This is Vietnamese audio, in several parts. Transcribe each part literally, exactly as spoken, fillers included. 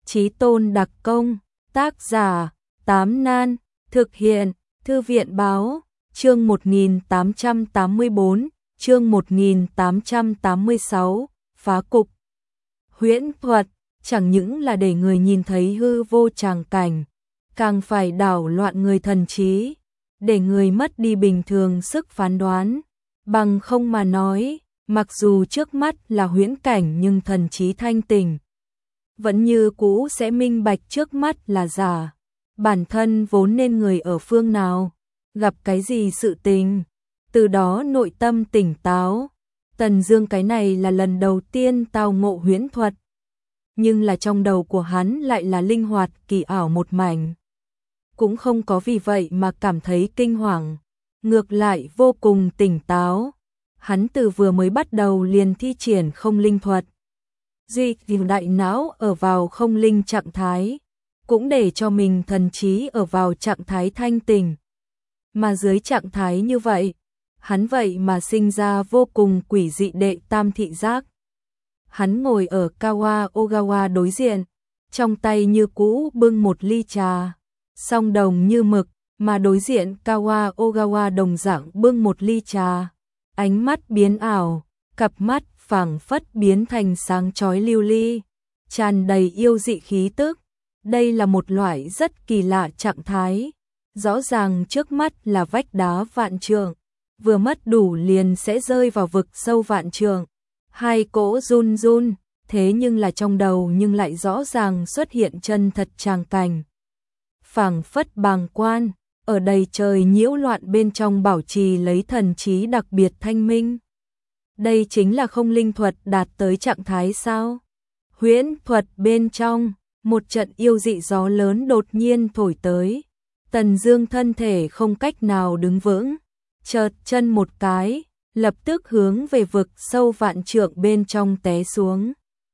Chí Tôn đặc công, tác giả, Tám Nan, thực hiện, Thư viện báo, chương một nghìn tám trăm tám mươi bốn, chương một nghìn tám trăm tám mươi sáu, phá cục. Huyễn thuật, chẳng những là để người nhìn thấy hư vô tràng cảnh, càng phải đảo loạn người thần trí, để người mất đi bình thường sức phán đoán. Bằng không mà nói, mặc dù trước mắt là huyễn cảnh nhưng thần trí thanh tỉnh, vẫn như cũ sẽ minh bạch trước mắt là giả. Bản thân vốn nên người ở phương nào, gặp cái gì sự tình, từ đó nội tâm tỉnh táo. Tần Dương cái này là lần đầu tiên tao ngộ huyễn thuật, nhưng là trong đầu của hắn lại là linh hoạt kỳ ảo một mảnh. Cũng không có vì vậy mà cảm thấy kinh hoàng, ngược lại vô cùng tỉnh táo. Hắn từ vừa mới bắt đầu liền thi triển không linh thuật, duy trì đại não ở vào không linh trạng thái, cũng để cho mình thần trí ở vào trạng thái thanh tỉnh. Mà dưới trạng thái như vậy, hắn vậy mà sinh ra vô cùng quỷ dị đệ tam thị giác. Hắn ngồi ở Kawa Ogawa đối diện, trong tay như cũ bưng một ly trà, song đồng như mực, mà đối diện Kawa Ogawa đồng dạng bưng một ly trà, ánh mắt biến ảo, cặp mắt phảng phất biến thành sáng chói lưu ly, tràn đầy yêu dị khí tức. Đây là một loại rất kỳ lạ trạng thái. Rõ ràng trước mắt là vách đá vạn trượng, vừa mất đủ liền sẽ rơi vào vực sâu vạn trượng. Hai cỗ run run, thế nhưng là trong đầu nhưng lại rõ ràng xuất hiện chân thật tràng cảnh. Phảng phất bàng quan, ở đầy trời nhiễu loạn bên trong bảo trì lấy thần trí đặc biệt thanh minh. Đây chính là không linh thuật đạt tới trạng thái sao? Huyễn thuật bên trong, một trận yêu dị gió lớn đột nhiên thổi tới. Tần Dương thân thể không cách nào đứng vững, chợt chân một cái, lập tức hướng về vực sâu vạn trượng bên trong té xuống.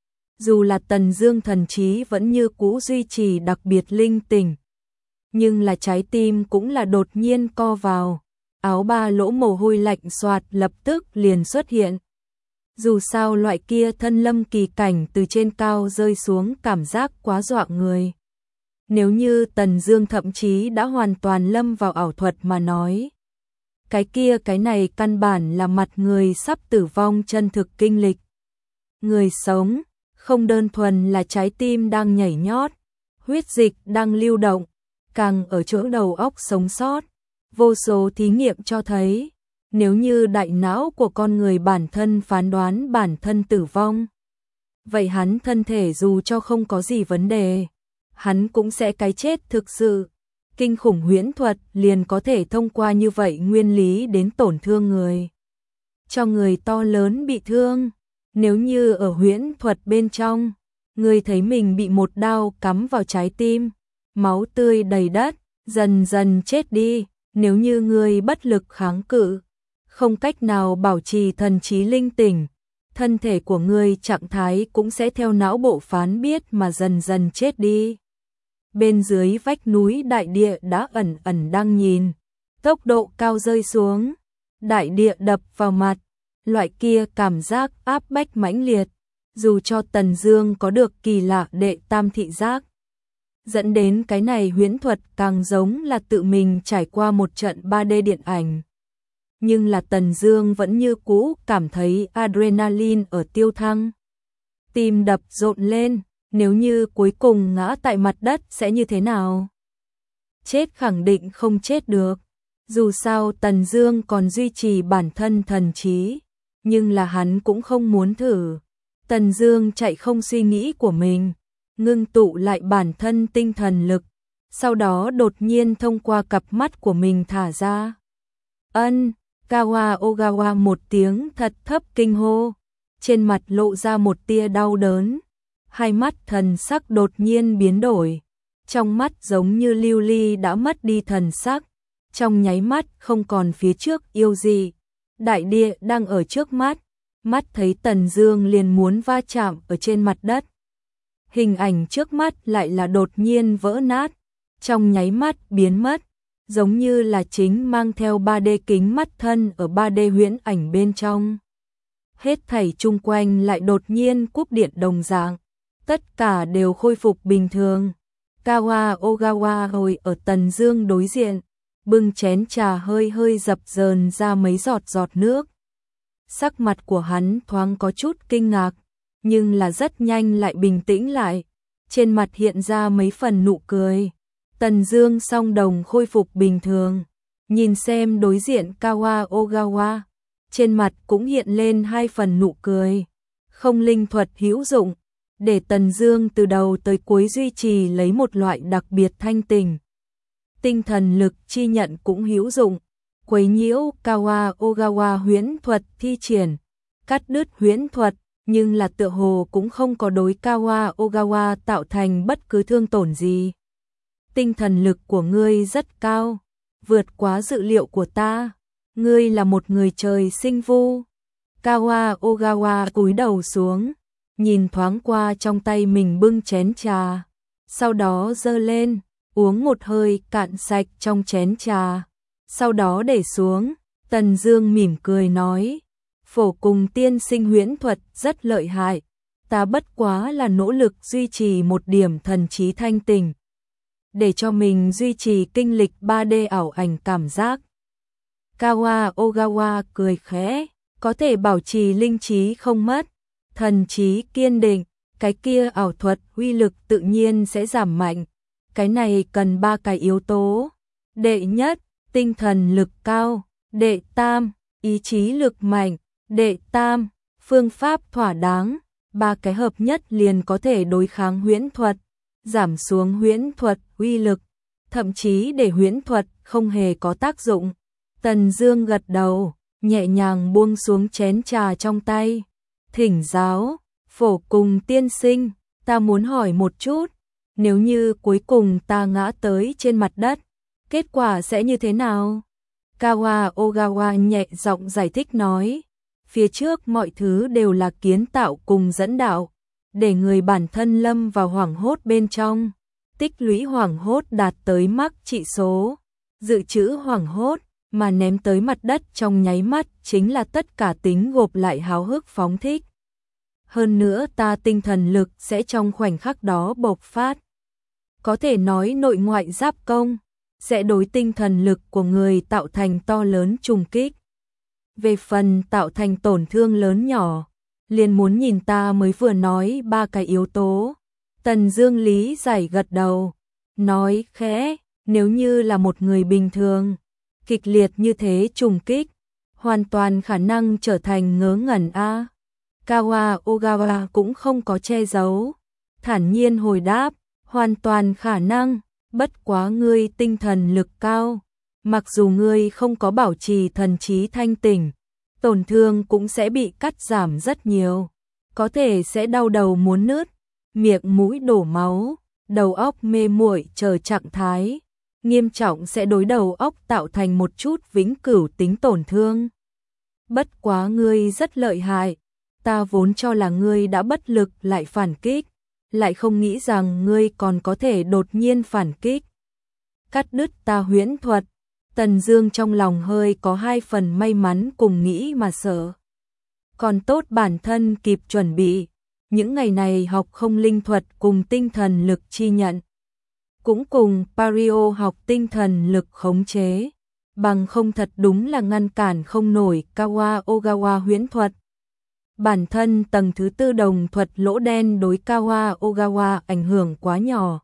Dù là Tần Dương thần trí vẫn như cũ duy trì đặc biệt linh tỉnh, nhưng là trái tim cũng là đột nhiên co vào, áo ba lỗ mồ hôi lạnh xoạt lập tức liền xuất hiện. Dù sao loại kia thân lâm kỳ cảnh từ trên cao rơi xuống cảm giác quá dọa người. Nếu như Tần Dương thậm chí đã hoàn toàn lâm vào ảo thuật mà nói, cái kia cái này căn bản là mặt người sắp tử vong chân thực kinh lịch. Người sống, không đơn thuần là trái tim đang nhảy nhót, huyết dịch đang lưu động, càng ở chỗ đầu óc sống sót. Vô số thí nghiệm cho thấy, nếu như đại não của con người bản thân phán đoán bản thân tử vong, vậy hắn thân thể dù cho không có gì vấn đề, hắn cũng sẽ cái chết thực sự. Kinh khủng huyễn thuật liền có thể thông qua như vậy nguyên lý đến tổn thương người, cho người to lớn bị thương. Nếu như ở huyễn thuật bên trong, người thấy mình bị một đao cắm vào trái tim, máu tươi đầy đất, dần dần chết đi. Nếu như người bất lực kháng cự, không cách nào bảo trì thần trí linh tỉnh, thân thể của người trạng thái cũng sẽ theo não bộ phán biết mà dần dần chết đi. Bên dưới vách núi đại địa đã ẩn ẩn đang nhìn, tốc độ cao rơi xuống, đại địa đập vào mặt, loại kia cảm giác áp bách mãnh liệt, dù cho Tần Dương có được kỳ lạ đệ tam thị giác, dẫn đến cái này huyễn thuật càng giống là tự mình trải qua một trận ba D điện ảnh. Nhưng là Tần Dương vẫn như cũ cảm thấy adrenaline ở tiêu thăng, tim đập rộn lên. Nếu như cuối cùng ngã tại mặt đất sẽ như thế nào? Chết khẳng định không chết được. Dù sao Tần Dương còn duy trì bản thân thần trí, nhưng là hắn cũng không muốn thử. Tần Dương chạy không suy nghĩ của mình, ngưng tụ lại bản thân tinh thần lực, sau đó đột nhiên thông qua cặp mắt của mình thả ra. Ân, Kawa Ogawa một tiếng thật thấp kinh hô, trên mặt lộ ra một tia đau đớn. Hai mắt thần sắc đột nhiên biến đổi, trong mắt giống như lưu ly đã mất đi thần sắc, trong nháy mắt không còn phía trước yêu gì. Đại địa đang ở trước mắt, mắt thấy Tần Dương liền muốn va chạm ở trên mặt đất. Hình ảnh trước mắt lại là đột nhiên vỡ nát, trong nháy mắt biến mất, giống như là chính mang theo ba D kính mắt thân ở ba D huyễn ảnh bên trong. Hết thảy chung quanh lại đột nhiên cúp điện đồng dạng. tất cả đều khôi phục bình thường. Kawa Ogawa ngồi ở Tần Dương đối diện, bưng chén trà hơi hơi dập dờn ra mấy giọt giọt nước. Sắc mặt của hắn thoáng có chút kinh ngạc, nhưng là rất nhanh lại bình tĩnh lại, trên mặt hiện ra mấy phần nụ cười. Tần Dương song đồng khôi phục bình thường, nhìn xem đối diện Kawa Ogawa, trên mặt cũng hiện lên hai phần nụ cười. Không linh thuật hữu dụng, để Tần Dương từ đầu tới cuối duy trì lấy một loại đặc biệt thanh tỉnh. Tinh thần lực chi nhận cũng hữu dụng, quấy nhiễu Kawa Ogawa huyễn thuật thi triển, cắt đứt huyễn thuật, nhưng là tựa hồ cũng không có đối Kawa Ogawa tạo thành bất cứ thương tổn gì. Tinh thần lực của ngươi rất cao, vượt quá dự liệu của ta, ngươi là một người trời sinh vu. Kawa Ogawa cúi đầu xuống, nhìn thoáng qua trong tay mình bưng chén trà, sau đó giơ lên, uống một hơi cạn sạch trong chén trà, sau đó để xuống. Tần Dương mỉm cười nói, Phổ Cùng tiên sinh huyễn thuật rất lợi hại, ta bất quá là nỗ lực duy trì một điểm thần trí thanh tỉnh, để cho mình duy trì kinh lịch ba D ảo ảnh cảm giác. Kawa Ogawa cười khẽ, có thể bảo trì linh trí không mất, thần trí kiên định, cái kia ảo thuật uy lực tự nhiên sẽ giảm mạnh. Cái này cần ba cái yếu tố. Đệ nhất, tinh thần lực cao. Đệ tam, ý chí lực mạnh. Đệ tam, phương pháp thỏa đáng. Ba cái hợp nhất liền có thể đối kháng huyễn thuật, giảm xuống huyễn thuật uy lực, thậm chí để huyễn thuật không hề có tác dụng. Tần Dương gật đầu, nhẹ nhàng buông xuống chén trà trong tay. Thỉnh giáo, Phổ Cùng tiên sinh, ta muốn hỏi một chút, nếu như cuối cùng ta ngã tới trên mặt đất, kết quả sẽ như thế nào? Kawa Ogawa nhẹ giọng giải thích nói, phía trước mọi thứ đều là kiến tạo cùng dẫn đạo, để người bản thân lâm vào hoảng hốt bên trong, tích lũy hoảng hốt đạt tới mắc trị số, dự trữ hoảng hốt mà ném tới mặt đất trong nháy mắt chính là tất cả tính gộp lại háo hức phóng thích. Hơn nữa ta tinh thần lực sẽ trong khoảnh khắc đó bộc phát. Có thể nói nội ngoại giáp công, sẽ đối tinh thần lực của người tạo thành to lớn trùng kích. Về phần tạo thành tổn thương lớn nhỏ, liền muốn nhìn ta mới vừa nói ba cái yếu tố. Tần Dương lý giải gật đầu, nói khẽ, nếu như là một người bình thường, kịch liệt như thế trùng kích, hoàn toàn khả năng trở thành ngớ ngẩn a. Kawa Ogawa cũng không có che giấu, thản nhiên hồi đáp, hoàn toàn khả năng, bất quá ngươi tinh thần lực cao, mặc dù ngươi không có bảo trì thần trí thanh tỉnh, tổn thương cũng sẽ bị cắt giảm rất nhiều, có thể sẽ đau đầu muốn nứt, miệng mũi đổ máu, đầu óc mê muội chờ trạng thái, nghiêm trọng sẽ đối đầu óc tạo thành một chút vĩnh cửu tính tổn thương. Bất quá ngươi rất lợi hại, ta vốn cho là ngươi đã bất lực lại phản kích, lại không nghĩ rằng ngươi còn có thể đột nhiên phản kích. Cắt đứt ta huyễn thuật, Tần Dương trong lòng hơi có hai phần may mắn cùng nghĩ mà sợ. Còn tốt bản thân kịp chuẩn bị, những ngày này học không linh thuật cùng tinh thần lực chi nhận, cũng cùng Pario học tinh thần lực khống chế, bằng không thật đúng là ngăn cản không nổi Kawa Ogawa huyễn thuật. Bản thân tầng thứ tư đồng thuật lỗ đen đối Kawa Ogawa ảnh hưởng quá nhỏ.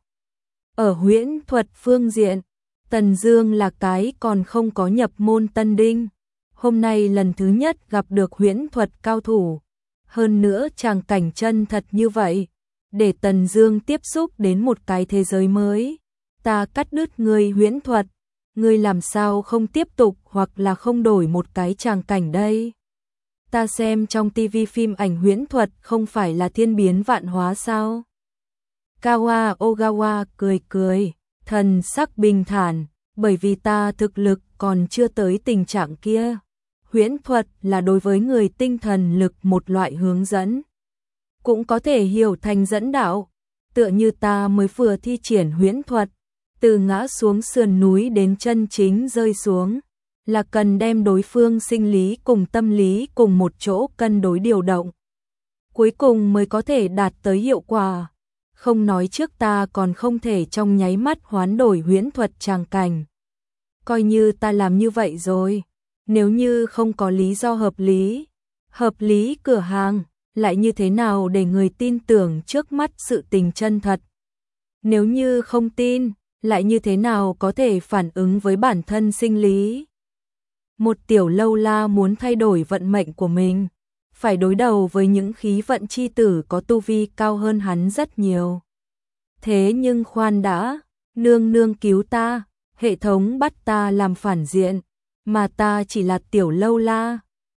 Ở huyễn thuật phương diện, Tần Dương là cái còn không có nhập môn tân đinh, hôm nay lần thứ nhất gặp được huyễn thuật cao thủ, hơn nữa tràng cảnh chân thật như vậy, để Tần Dương tiếp xúc đến một cái thế giới mới. Ta cắt đứt ngươi huyễn thuật, ngươi làm sao không tiếp tục hoặc là không đổi một cái tràng cảnh đây? Ta xem trong tivi phim ảnh huyễn thuật không phải là thiên biến vạn hóa sao? Kawa Ogawa cười cười, thần sắc bình thản, bởi vì ta thực lực còn chưa tới tình trạng kia. Huyễn thuật là đối với người tinh thần lực một loại hướng dẫn, cũng có thể hiểu thành dẫn đạo, tựa như ta mới vừa thi triển huyễn thuật, từ ngã xuống sườn núi đến chân chính rơi xuống, là cần đem đối phương sinh lý cùng tâm lý cùng một chỗ cân đối điều động. cuối cùng mới có thể đạt tới hiệu quả. Không nói trước ta còn không thể trong nháy mắt hoán đổi huyễn thuật tràng cảnh. Coi như ta làm như vậy rồi, nếu như không có lý do hợp lý, hợp lý cửa hàng, lại như thế nào để người tin tưởng trước mắt sự tình chân thật? Nếu như không tin, lại như thế nào có thể phản ứng với bản thân sinh lý? Một tiểu lâu la muốn thay đổi vận mệnh của mình, phải đối đầu với những khí vận chi tử có tu vi cao hơn hắn rất nhiều. Thế nhưng khoan đã, nương nương cứu ta, hệ thống bắt ta làm phản diện, mà ta chỉ là tiểu lâu la,